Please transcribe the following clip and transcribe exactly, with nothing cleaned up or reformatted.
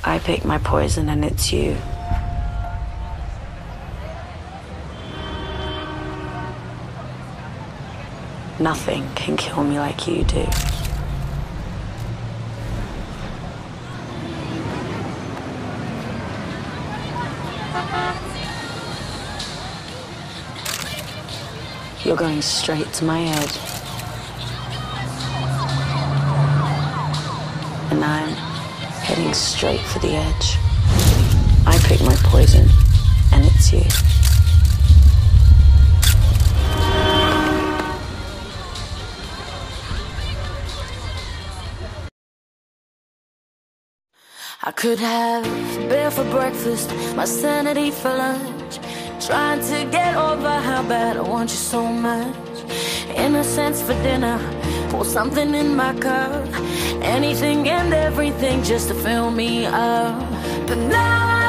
I pick my poison and it's you. Nothing can kill me like you do. You're going straight to my head. And I'm heading straight for the edge. I pick my poison, and it's you. I could have beer for breakfast, my sanity for lunch, trying to get over how bad I want you so much. Innocence for dinner, pour something in my cup, anything and everything just to fill me up. But now